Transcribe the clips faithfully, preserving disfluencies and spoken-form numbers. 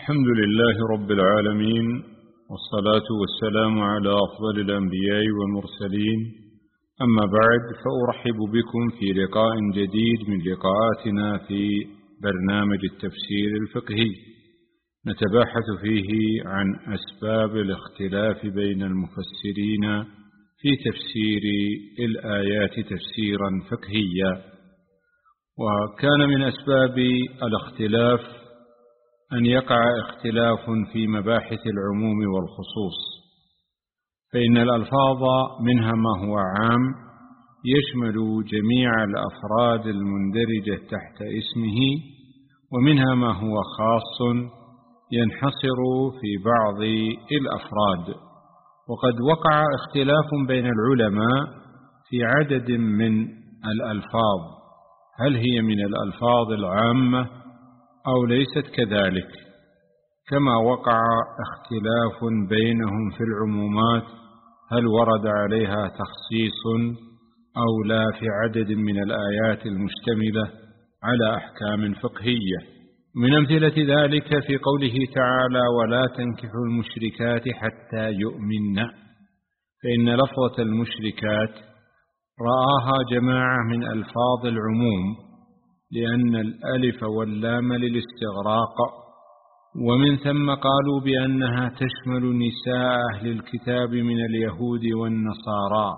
الحمد لله رب العالمين، والصلاة والسلام على أفضل الأنبياء والمرسلين. أما بعد، فأرحب بكم في لقاء جديد من لقاءاتنا في برنامج التفسير الفقهي، نتباحث فيه عن أسباب الاختلاف بين المفسرين في تفسير الآيات تفسيرا فقهيا. وكان من أسباب الاختلاف أن يقع اختلاف في مباحث العموم والخصوص، فإن الألفاظ منها ما هو عام يشمل جميع الأفراد المندرجة تحت اسمه، ومنها ما هو خاص ينحصر في بعض الأفراد. وقد وقع اختلاف بين العلماء في عدد من الألفاظ، هل هي من الألفاظ العامة أو ليست كذلك، كما وقع اختلاف بينهم في العمومات، هل ورد عليها تخصيص أو لا في عدد من الآيات المشتملة على أحكام فقهية. من أمثلة ذلك في قوله تعالى: ولا تنكحوا المشركات حتى يؤمن، فإن لفظة المشركات رآها جماعة من ألفاظ العموم، لأن الألف واللام للاستغراق، ومن ثم قالوا بأنها تشمل نساء أهل الكتاب من اليهود والنصارى،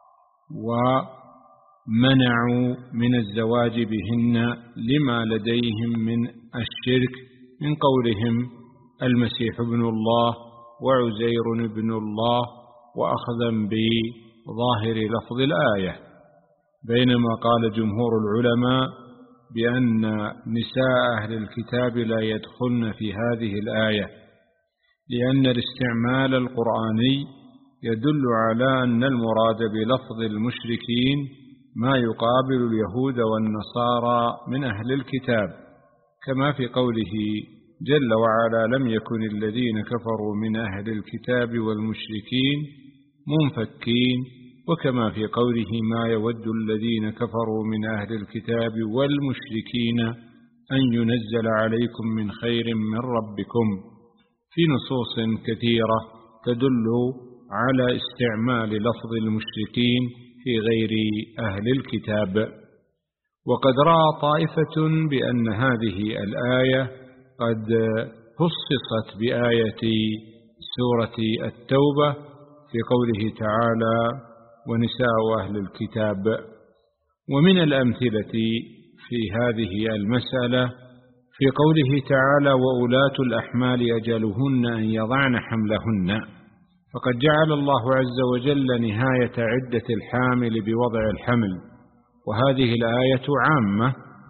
ومنعوا من الزواج بهن لما لديهم من الشرك، من قولهم المسيح ابن الله وعزير ابن الله، وأخذا بظاهر لفظ الآية. بينما قال جمهور العلماء بأن نساء أهل الكتاب لا يدخلن في هذه الآية، لأن الاستعمال القرآني يدل على أن المراد بلفظ المشركين ما يقابل اليهود والنصارى من أهل الكتاب، كما في قوله جل وعلا: لم يكن الذين كفروا من أهل الكتاب والمشركين منفكين، وكما في قوله: ما يود الذين كفروا من أهل الكتاب والمشركين أن ينزل عليكم من خير من ربكم، في نصوص كثيرة تدل على استعمال لفظ المشركين في غير أهل الكتاب. وقد رأى طائفة بأن هذه الآية قد خصصت بآية سورة التوبة في قوله تعالى: ونساء أهل الكتاب. ومن الأمثلة في هذه المسألة في قوله تعالى: وأولاة الأحمال أجلهن أن يضعن حملهن، فقد جعل الله عز وجل نهاية عدة الحامل بوضع الحمل، وهذه الآية عامة،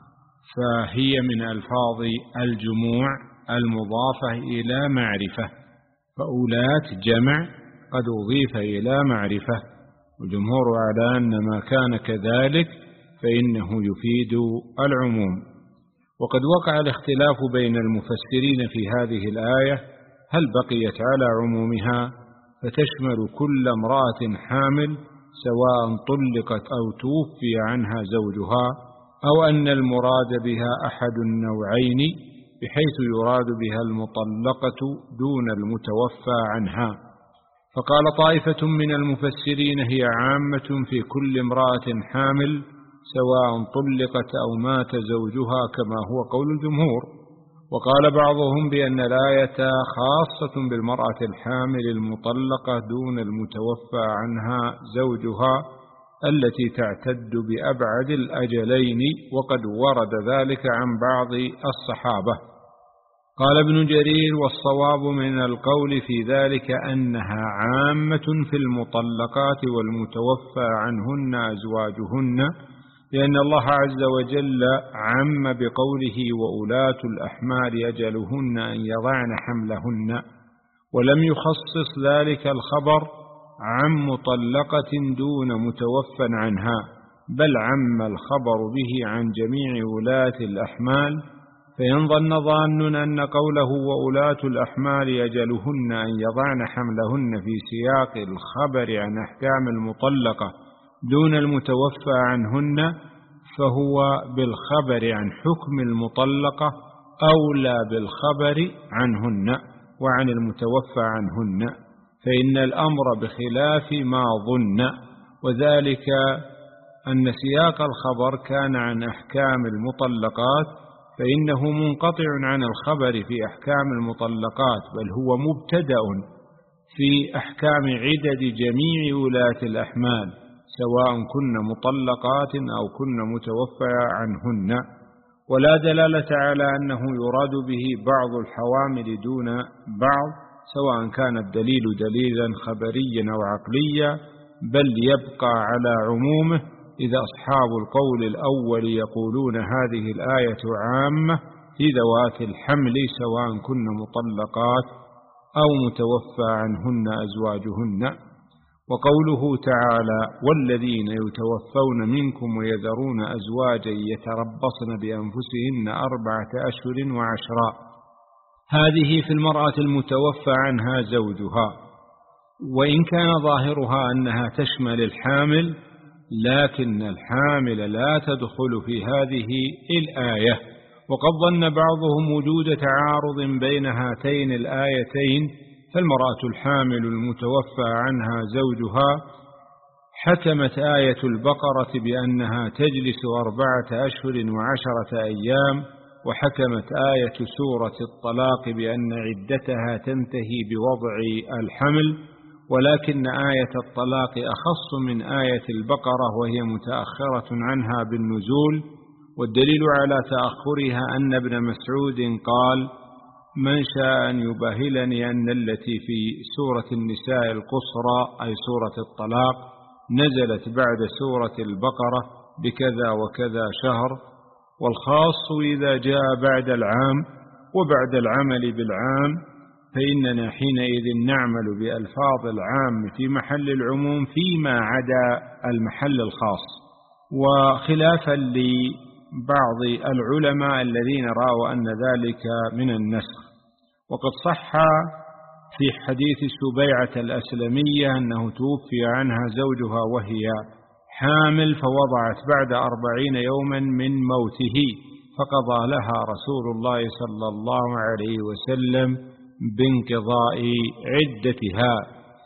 فهي من ألفاظ الجموع المضافة إلى معرفة، فأولاة جمع قد أضيف إلى معرفة، والجمهور على أن ما كان كذلك فإنه يفيد العموم. وقد وقع الاختلاف بين المفسرين في هذه الآية، هل بقيت على عمومها فتشمل كل امرأة حامل سواء طلقت أو توفي عنها زوجها، أو أن المراد بها أحد النوعين بحيث يراد بها المطلقة دون المتوفى عنها. فقال طائفة من المفسرين: هي عامة في كل امرأة حامل سواء طلقت أو مات زوجها، كما هو قول الجمهور. وقال بعضهم بأن الآية خاصة بالمرأة الحامل المطلقة دون المتوفى عنها زوجها التي تعتد بأبعد الأجلين، وقد ورد ذلك عن بعض الصحابة. قال ابن جرير: والصواب من القول في ذلك أنها عامة في المطلقات والمتوفى عنهن أزواجهن، لأن الله عز وجل عم بقوله: وأولاة الأحمال أجلهن أن يضعن حملهن، ولم يخصص ذلك الخبر عن مطلقة دون متوفى عنها، بل عم الخبر به عن جميع ولاة الأحمال. فإن ظن ظان أن قوله وأولاة الأحمال أجلهن أن يضعن حملهن في سياق الخبر عن أحكام المطلقة دون المتوفى عنهن، فهو بالخبر عن حكم المطلقة أولى بالخبر عنهن وعن المتوفى عنهن، فإن الأمر بخلاف ما ظن، وذلك أن سياق الخبر كان عن أحكام المطلقات، فإنه منقطع عن الخبر في أحكام المطلقات، بل هو مبتدأ في أحكام عدد جميع ولاة الأحمال، سواء كن مطلقات أو كن متوفى عنهن. ولا دلالة على أنه يراد به بعض الحوامل دون بعض، سواء كان الدليل دليلا خبريا أو عقليا، بل يبقى على عمومه، إذا أصحاب القول الأول يقولون هذه الآية عامة في ذوات الحمل سواء كن مطلقات أو متوفى عنهن أزواجهن. وقوله تعالى: والذين يتوفون منكم ويذرون أزواجا يتربصن بأنفسهن أربعة أشهر وعشرا، هذه في المرأة المتوفى عنها زوجها، وإن كان ظاهرها أنها تشمل الحامل، لكن الحامل لا تدخل في هذه الآية. وقد ظن بعضهم وجود تعارض بين هاتين الآيتين، فالمرأة الحامل المتوفى عنها زوجها حكمت آية البقرة بأنها تجلس أربعة أشهر وعشرة أيام، وحكمت آية سورة الطلاق بأن عدتها تنتهي بوضع الحمل، ولكن آية الطلاق أخص من آية البقرة وهي متأخرة عنها بالنزول. والدليل على تأخرها أن ابن مسعود قال: من شاء أن يباهلني أن التي في سورة النساء القصرى أي سورة الطلاق نزلت بعد سورة البقرة بكذا وكذا شهر، والخاص إذا جاء بعد العام وبعد العمل بالعام، فإننا حينئذ نعمل بألفاظ العام في محل العموم فيما عدا المحل الخاص، وخلافا لبعض العلماء الذين رأوا أن ذلك من النسخ. وقد صح في حديث سبيعة الأسلمية أنه توفي عنها زوجها وهي حامل، فوضعت بعد أربعين يوما من موته، فقضى لها رسول الله صلى الله عليه وسلم بانقضاء عدتها.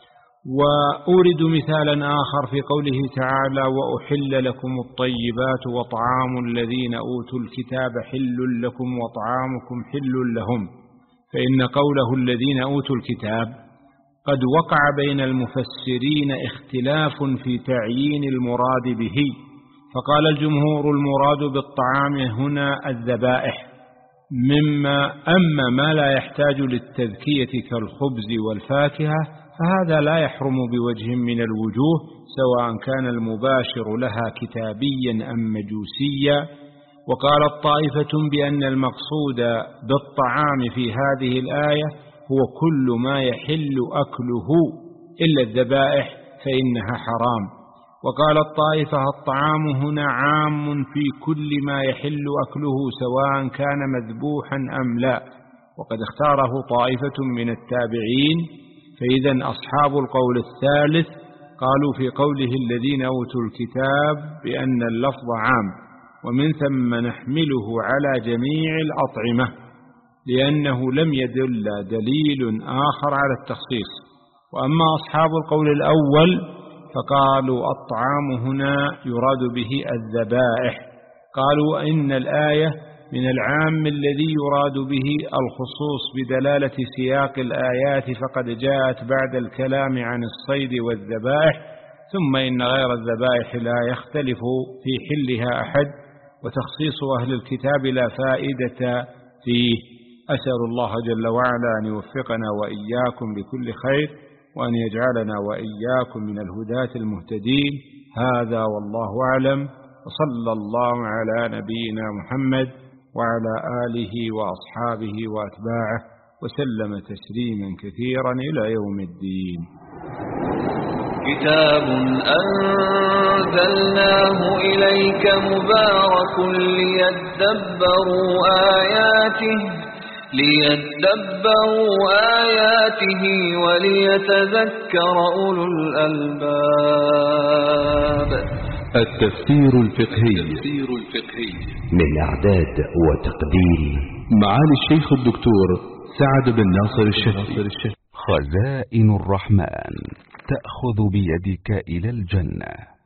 وأورد مثالا آخر في قوله تعالى: وأحل لكم الطيبات وطعام الذين أوتوا الكتاب حل لكم وطعامكم حل لهم، فإن قوله الذين أوتوا الكتاب قد وقع بين المفسرين اختلاف في تعيين المراد به، فقال الجمهور المراد بالطعام هنا الذبائح، مما أما ما لا يحتاج للتذكية كالخبز والفاكهة فهذا لا يحرم بوجه من الوجوه، سواء كان المباشر لها كتابيا أم مجوسيا. وقالت طائفة بأن المقصود بالطعام في هذه الآية هو كل ما يحل أكله إلا الذبائح فإنها حرام. وقالت طائفة الطعام هنا عام في كل ما يحل أكله سواء كان مذبوحا أم لا، وقد اختاره طائفة من التابعين. فإذا أصحاب القول الثالث قالوا في قوله الذين أوتوا الكتاب بأن اللفظ عام، ومن ثم نحمله على جميع الأطعمة، لأنه لم يدل دليل آخر على التخصيص. وأما أصحاب القول الأول فقالوا الطعام هنا يراد به الذبائح، قالوا إن الآية من العام الذي يراد به الخصوص بدلالة سياق الآيات، فقد جاءت بعد الكلام عن الصيد والذبائح، ثم إن غير الذبائح لا يختلف في حلها أحد، وتخصيص أهل الكتاب لا فائدة فيه. أسأل الله جل وعلا أن يوفقنا وإياكم لكل خير، وأن يجعلنا وإياكم من الهداة المهتدين. هذا والله أعلم، وصلى الله على نبينا محمد وعلى آله وأصحابه وأتباعه وسلم تسليما كثيرا إلى يوم الدين. كتاب أنزلناه إليك مبارك ليدبروا آياته ليدبروا آياته وليتذكر أولو الألباب. التفسير الفقهي من إعداد وتقديم معالي الشيخ الدكتور سعد بن ناصر الشهري. خزائن الرحمن تأخذ بيدك إلى الجنة.